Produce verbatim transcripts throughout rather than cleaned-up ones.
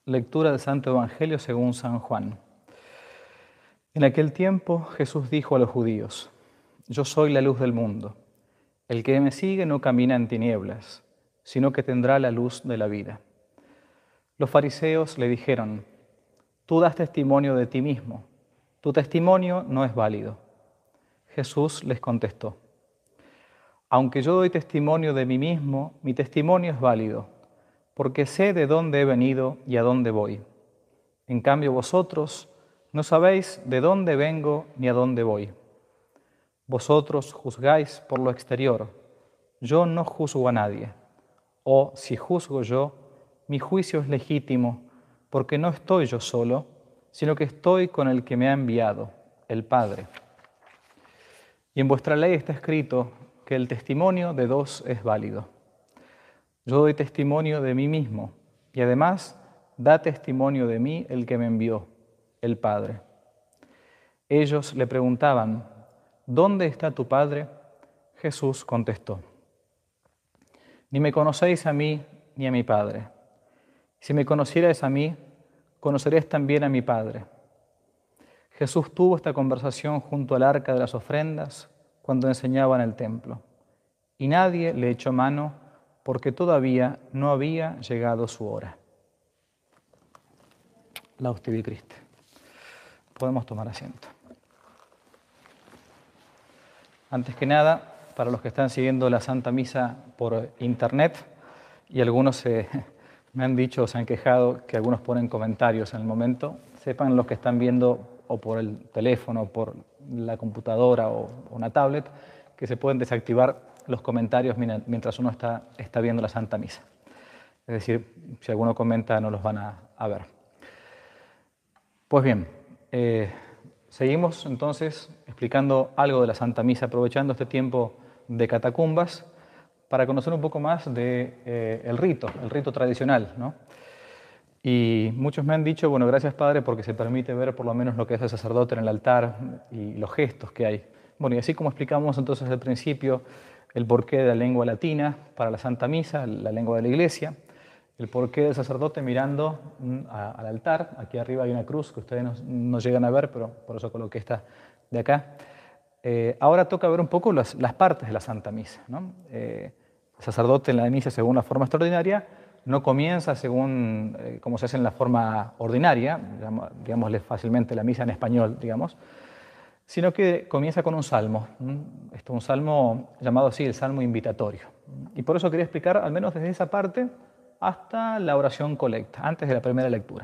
Lectura del Santo Evangelio según San Juan. En aquel tiempo Jesús dijo a los judíos: Yo soy la luz del mundo. El que me sigue no camina en tinieblas, sino que tendrá la luz de la vida. Los fariseos le dijeron: Tú das testimonio de ti mismo. Tu testimonio no es válido. Jesús les contestó: Aunque yo doy testimonio de mí mismo, mi testimonio es válido, porque sé de dónde he venido y a dónde voy. En cambio vosotros no sabéis de dónde vengo ni a dónde voy. Vosotros juzgáis por lo exterior, yo no juzgo a nadie. O si juzgo yo, mi juicio es legítimo, porque no estoy yo solo, sino que estoy con el que me ha enviado, el Padre. Y en vuestra ley está escrito que el testimonio de dos es válido. Yo doy testimonio de mí mismo, y además da testimonio de mí el que me envió, el Padre. Ellos le preguntaban: ¿Dónde está tu Padre? Jesús contestó: Ni me conocéis a mí ni a mi Padre. Si me conocierais a mí, conoceréis también a mi Padre. Jesús tuvo esta conversación junto al arca de las ofrendas cuando enseñaba en el templo, y nadie le echó mano porque todavía no había llegado su hora. Laudetur Jesu Christi. Podemos tomar asiento. Antes que nada, para los que están siguiendo la Santa Misa por internet, y algunos eh, me han dicho o se han quejado que algunos ponen comentarios en el momento, sepan los que están viendo o por el teléfono, o por la computadora o una tablet, que se pueden desactivar los comentarios mientras uno está, está viendo la Santa Misa. Es decir, si alguno comenta no los van a, a ver. Pues bien, eh, seguimos entonces explicando algo de la Santa Misa, aprovechando este tiempo de catacumbas para conocer un poco más del de, eh, el rito, el rito tradicional, ¿no? Y muchos me han dicho, bueno, gracias Padre, porque se permite ver por lo menos lo que es el sacerdote en el altar y los gestos que hay. Bueno, y así como explicamos entonces al principio el porqué de la lengua latina para la Santa Misa, la lengua de la Iglesia, el porqué del sacerdote mirando a, al altar. Aquí arriba hay una cruz que ustedes no, no llegan a ver, pero por eso coloqué esta de acá. Eh, ahora toca ver un poco las, las partes de la Santa Misa, ¿no? Eh, el sacerdote en la misa según la forma extraordinaria no comienza según eh, como se hace en la forma ordinaria, digamos, digámosle fácilmente la misa en español, digamos, sino que comienza con un salmo. Esto es un salmo llamado así el salmo invitatorio. Y por eso quería explicar, al menos desde esa parte, hasta la oración colecta, antes de la primera lectura.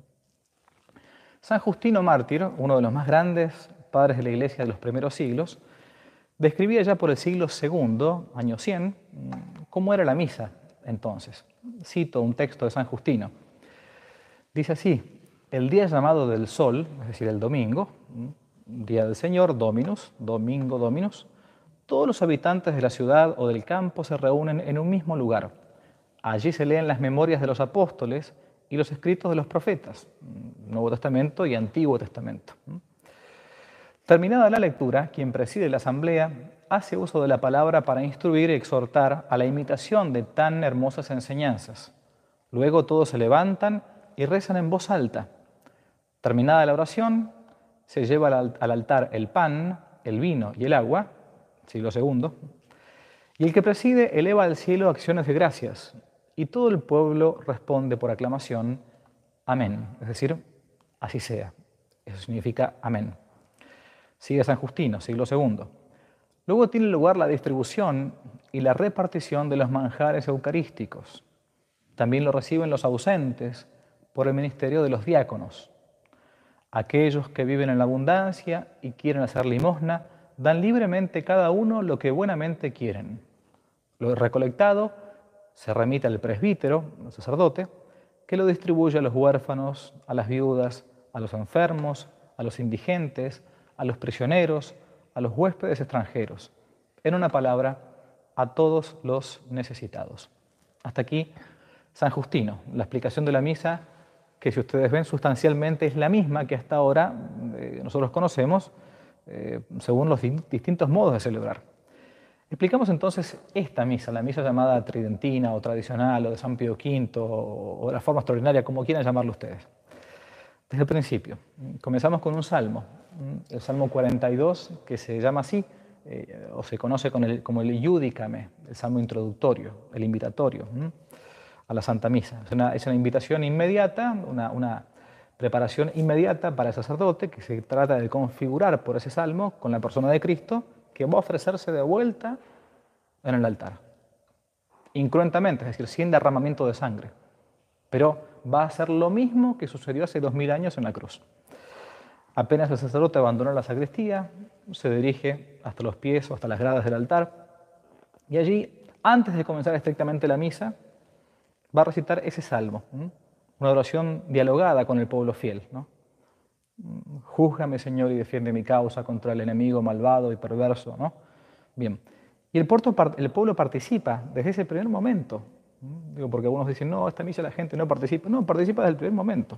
San Justino Mártir, uno de los más grandes padres de la Iglesia de los primeros siglos, describía ya por el siglo segundo, año cien, cómo era la misa entonces. Cito un texto de San Justino. Dice así: el día llamado del sol, es decir, el domingo, día del Señor, Dominus, domingo Dominus, todos los habitantes de la ciudad o del campo se reúnen en un mismo lugar. Allí se leen las memorias de los apóstoles y los escritos de los profetas, Nuevo Testamento y Antiguo Testamento. Terminada la lectura, quien preside la asamblea hace uso de la palabra para instruir y exhortar a la imitación de tan hermosas enseñanzas. Luego todos se levantan y rezan en voz alta. Terminada la oración, se lleva al altar el pan, el vino y el agua, siglo segundo, y el que preside eleva al cielo acciones de gracias, y todo el pueblo responde por aclamación: amén, es decir, así sea. Eso significa amén. Sigue San Justino, siglo segundo. Luego tiene lugar la distribución y la repartición de los manjares eucarísticos. También lo reciben los ausentes por el ministerio de los diáconos. Aquellos que viven en la abundancia y quieren hacer limosna, dan libremente cada uno lo que buenamente quieren. Lo recolectado se remite al presbítero, al sacerdote, que lo distribuye a los huérfanos, a las viudas, a los enfermos, a los indigentes, a los prisioneros, a los huéspedes extranjeros. En una palabra, a todos los necesitados. Hasta aquí San Justino, la explicación de la misa, que si ustedes ven sustancialmente es la misma que hasta ahora eh, nosotros conocemos eh, según los distintos modos de celebrar. Explicamos entonces esta misa, la misa llamada tridentina o tradicional o de San Pío quinto o de la forma extraordinaria, como quieran llamarlo ustedes. Desde el principio, comenzamos con un salmo, el Salmo cuarenta y dos, que se llama así, eh, o se conoce con el, como el Iudicame, el salmo introductorio, el invitatorio ¿m? a la Santa Misa. Es una, es una invitación inmediata, una, una preparación inmediata para el sacerdote que se trata de configurar por ese salmo con la persona de Cristo que va a ofrecerse de vuelta en el altar. Incruentamente, es decir, sin derramamiento de sangre. Pero va a ser lo mismo que sucedió hace dos mil años en la cruz. Apenas el sacerdote abandona la sacristía, se dirige hasta los pies o hasta las gradas del altar y allí, antes de comenzar estrictamente la misa, va a recitar ese salmo, ¿sí? Una oración dialogada con el pueblo fiel, ¿no? Júzgame, Señor, y defiende mi causa contra el enemigo malvado y perverso, ¿no? Bien. Y el pueblo participa desde ese primer momento. Digo, porque algunos dicen, no, esta misa la gente no participa. No, participa desde el primer momento.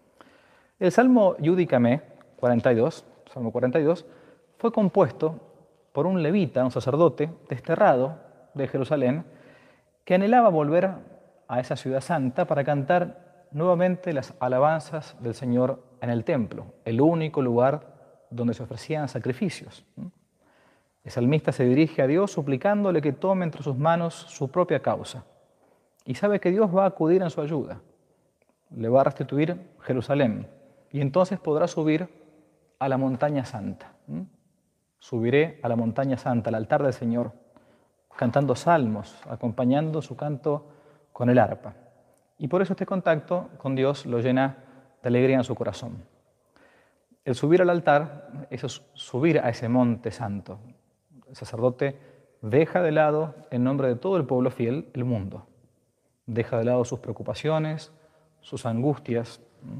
El Salmo Iudicame, cuarenta y dos, Salmo cuarenta y dos, fue compuesto por un levita, un sacerdote desterrado de Jerusalén, que anhelaba volver a esa ciudad santa para cantar nuevamente las alabanzas del Señor en el templo, el único lugar donde se ofrecían sacrificios. El salmista se dirige a Dios suplicándole que tome entre sus manos su propia causa y sabe que Dios va a acudir en su ayuda, le va a restituir Jerusalén y entonces podrá subir a la montaña santa. Subiré a la montaña santa, al altar del Señor, cantando salmos, acompañando su canto con el arpa. Y por eso este contacto con Dios lo llena de alegría en su corazón. El subir al altar es subir a ese monte santo. El sacerdote deja de lado, en nombre de todo el pueblo fiel, el mundo. Deja de lado sus preocupaciones, sus angustias,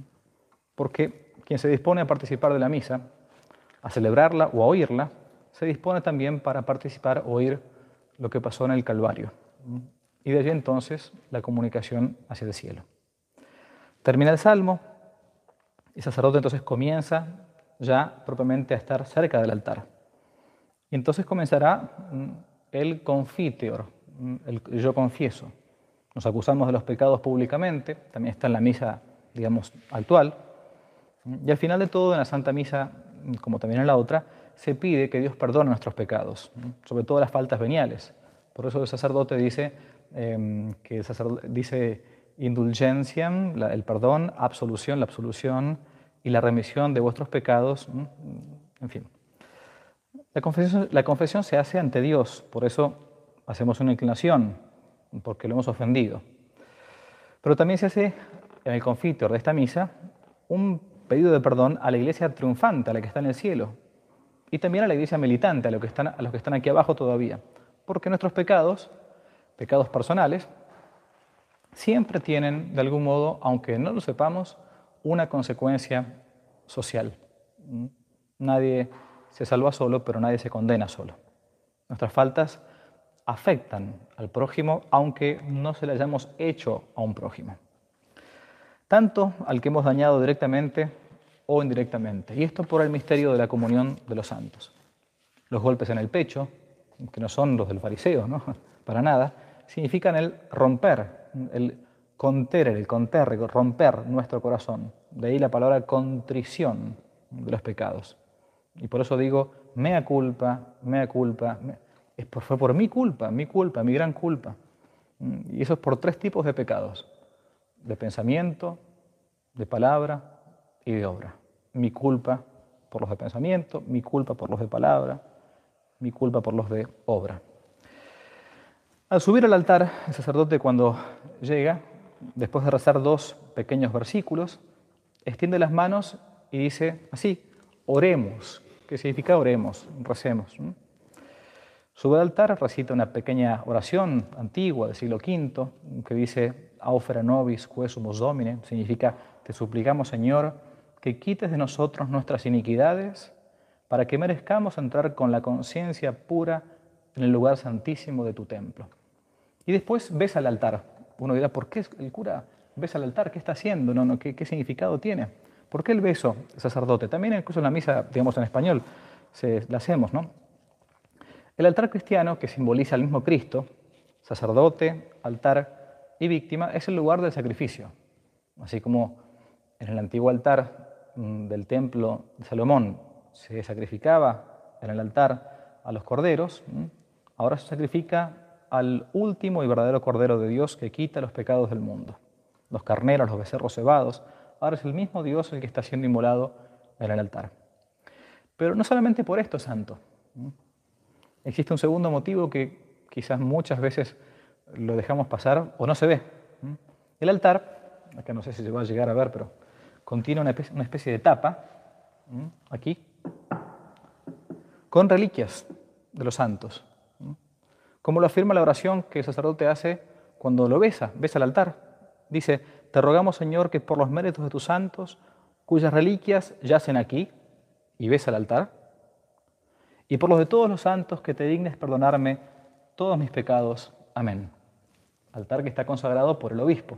porque quien se dispone a participar de la misa, a celebrarla o a oírla, se dispone también para participar o oír lo que pasó en el Calvario. Y de allí entonces la comunicación hacia el cielo. Termina el salmo, y el sacerdote entonces comienza ya propiamente a estar cerca del altar. Y entonces comenzará el confiteor, el yo confieso. Nos acusamos de los pecados públicamente, también está en la misa, digamos, actual. Y al final de todo, en la Santa Misa, como también en la otra, se pide que Dios perdone nuestros pecados, sobre todo las faltas veniales. Por eso el sacerdote dice, eh, que el sacerdote dice indulgenciam, la, el perdón, absolución, la absolución y la remisión de vuestros pecados, en fin. La confesión, la confesión se hace ante Dios, por eso hacemos una inclinación, porque lo hemos ofendido. Pero también se hace en el confiteor de esta misa un pedido de perdón a la iglesia triunfante, a la que está en el cielo, y también a la iglesia militante, a los que están, a los que están aquí abajo todavía. Porque nuestros pecados, pecados personales, siempre tienen, de algún modo, aunque no lo sepamos, una consecuencia social. Nadie se salva solo, pero nadie se condena solo. Nuestras faltas afectan al prójimo, aunque no se le hayamos hecho a un prójimo. Tanto al que hemos dañado directamente o indirectamente. Y esto por el misterio de la comunión de los santos. Los golpes en el pecho, que no son los del fariseo, ¿no? Para nada, significan el romper, el contere, el conterre, romper nuestro corazón. De ahí la palabra contrición de los pecados. Y por eso digo, mea culpa, mea culpa, me... es por, fue por mi culpa, mi culpa, mi gran culpa. Y eso es por tres tipos de pecados. De pensamiento, de palabra y de obra. Mi culpa por los de pensamiento, mi culpa por los de palabra, mi culpa por los de obra. Al subir al altar, el sacerdote cuando llega, después de rezar dos pequeños versículos, extiende las manos y dice así, oremos. ¿Qué significa oremos? Recemos. Sube al altar, recita una pequeña oración antigua del siglo quinto que dice Aufere nobis quae sumus Domine, significa te suplicamos, Señor, que quites de nosotros nuestras iniquidades para que merezcamos entrar con la conciencia pura en el lugar santísimo de tu templo. Y después ves al altar. Uno dirá, ¿por qué el cura besa al altar? ¿Qué está haciendo? No, no, ¿qué, qué significado tiene? ¿Por qué el beso, el sacerdote? También incluso en la misa, digamos en español, se, la hacemos, ¿no? El altar cristiano, que simboliza al mismo Cristo, sacerdote, altar y víctima, es el lugar del sacrificio. Así como en el antiguo altar mm, del templo de Salomón se sacrificaba en el altar a los corderos, mm, ahora se sacrifica al último y verdadero Cordero de Dios que quita los pecados del mundo. Los carneros, los becerros cebados, ahora es el mismo Dios el que está siendo inmolado en el altar. Pero no solamente por esto es santo. Existe un segundo motivo que quizás muchas veces lo dejamos pasar o no se ve. El altar, acá no sé si se va a llegar a ver, pero contiene una especie, una especie de tapa, aquí, con reliquias de los santos. Como lo afirma la oración que el sacerdote hace cuando lo besa, besa el altar. Dice, te rogamos, Señor, que por los méritos de tus santos, cuyas reliquias yacen aquí, y besa el altar, y por los de todos los santos, que te dignes perdonarme todos mis pecados. Amén. Altar que está consagrado por el obispo.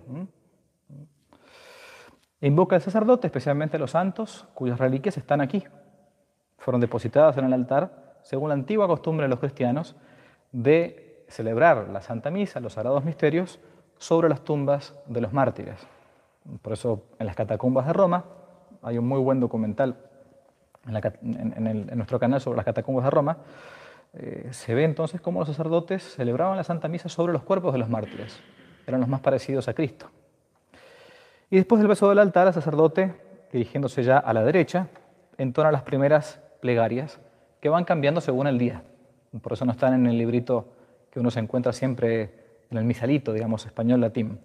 E invoca al sacerdote, especialmente a los santos, cuyas reliquias están aquí. Fueron depositadas en el altar, según la antigua costumbre de los cristianos, de celebrar la Santa Misa, los sagrados misterios, sobre las tumbas de los mártires. Por eso en las catacumbas de Roma hay un muy buen documental en, la, en, en, el, en nuestro canal sobre las catacumbas de Roma. Eh, se ve entonces cómo los sacerdotes celebraban la Santa Misa sobre los cuerpos de los mártires. Eran los más parecidos a Cristo. Y después del beso del altar, el sacerdote, dirigiéndose ya a la derecha, entona las primeras plegarias que van cambiando según el día. Por eso no están en el librito que uno se encuentra siempre en el misalito, digamos, español-latín.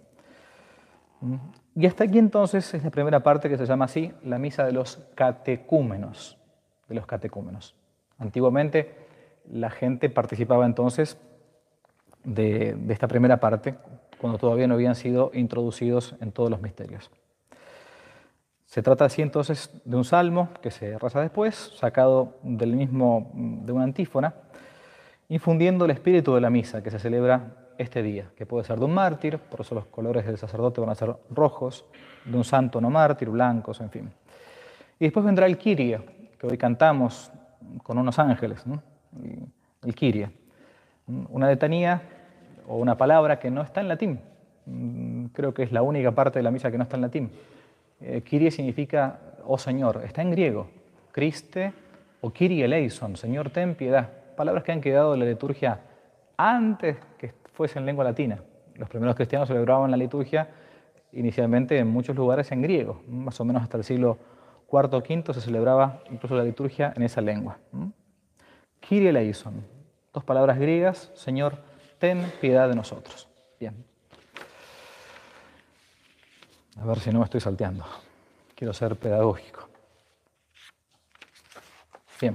Y hasta aquí entonces es la primera parte que se llama así, la misa de los catecúmenos. De los catecúmenos. Antiguamente la gente participaba entonces de, de esta primera parte, cuando todavía no habían sido introducidos en todos los misterios. Se trata así entonces de un salmo que se reza después, sacado del mismo, de una antífona, infundiendo el espíritu de la misa que se celebra este día, que puede ser de un mártir, por eso los colores del sacerdote van a ser rojos, de un santo no mártir, blancos, en fin. Y después vendrá el Kyrie, que hoy cantamos con unos ángeles, ¿no? El Kyrie, una letanía o una palabra que no está en latín. Creo que es la única parte de la misa que no está en latín. Eh, Kyrie significa, oh Señor, está en griego, Christe o Kyrie eleison, Señor ten piedad. Palabras que han quedado en la liturgia antes que fuese en lengua latina. Los primeros cristianos celebraban la liturgia inicialmente en muchos lugares en griego, más o menos hasta el siglo cuarto o quinto se celebraba incluso la liturgia en esa lengua. Kyrie eleison, dos palabras griegas, Señor, ten piedad de nosotros. Bien. A ver si no me estoy salteando. Quiero ser pedagógico. Bien.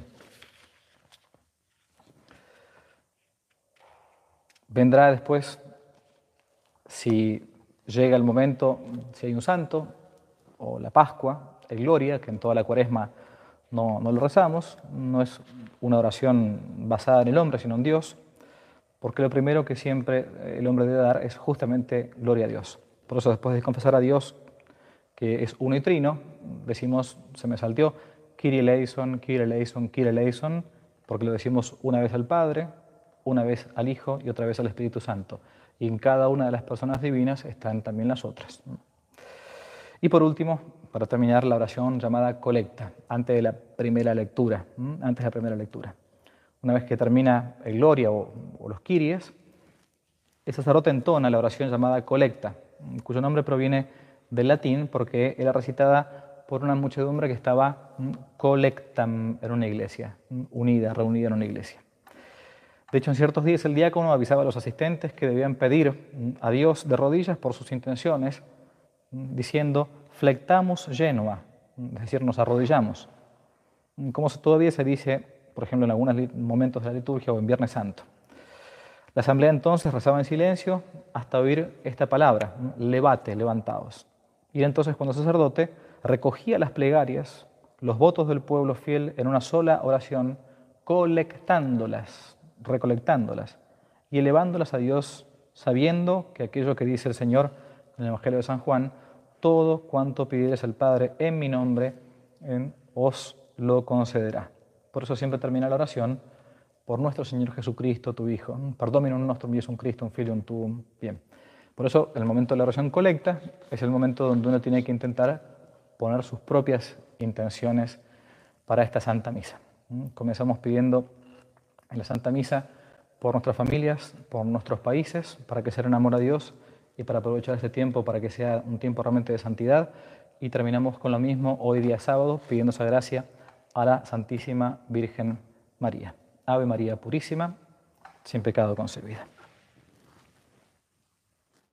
Vendrá después, si llega el momento, si hay un santo, o la Pascua, el Gloria, que en toda la Cuaresma no, no lo rezamos, no es una oración basada en el hombre, sino en Dios, porque lo primero que siempre el hombre debe dar es justamente gloria a Dios. Por eso después de confesar a Dios, que es uno y trino, decimos, se me salteó, Kyrie eleison, Kyrie eleison, Kyrie eleison, porque lo decimos una vez al Padre, una vez al Hijo y otra vez al Espíritu Santo. Y en cada una de las personas divinas están también las otras. Y por último, para terminar, la oración llamada colecta, antes de la primera lectura, antes de la primera lectura. Una vez que termina el Gloria o, o los Kyries, el sacerdote entona la oración llamada colecta, cuyo nombre proviene del latín porque era recitada por una muchedumbre que estaba colectam en una iglesia, unida, reunida en una iglesia. De hecho, en ciertos días el diácono avisaba a los asistentes que debían pedir a Dios de rodillas por sus intenciones, diciendo, flectamus genua, es decir, nos arrodillamos, como todavía se dice, por ejemplo, en algunos momentos de la liturgia o en Viernes Santo. La asamblea entonces rezaba en silencio hasta oír esta palabra, levate, levantaos. Y entonces cuando el sacerdote recogía las plegarias, los votos del pueblo fiel en una sola oración, colectándolas, recolectándolas y elevándolas a Dios, sabiendo que aquello que dice el Señor en el Evangelio de San Juan, todo cuanto pidiereis al Padre en mi nombre, en, os lo concederá. Por eso siempre termina la oración por nuestro Señor Jesucristo, tu Hijo. Per Dominum nostrum Iesum Christum, Filium tuum. Bien. Por eso, el momento de la oración colecta es el momento donde uno tiene que intentar poner sus propias intenciones para esta Santa Misa. Comenzamos pidiendo en la Santa Misa por nuestras familias, por nuestros países, para que sea en amor a Dios y para aprovechar este tiempo para que sea un tiempo realmente de santidad. Y terminamos con lo mismo hoy día sábado, pidiendo esa gracia a la Santísima Virgen María. Ave María Purísima, sin pecado concebida.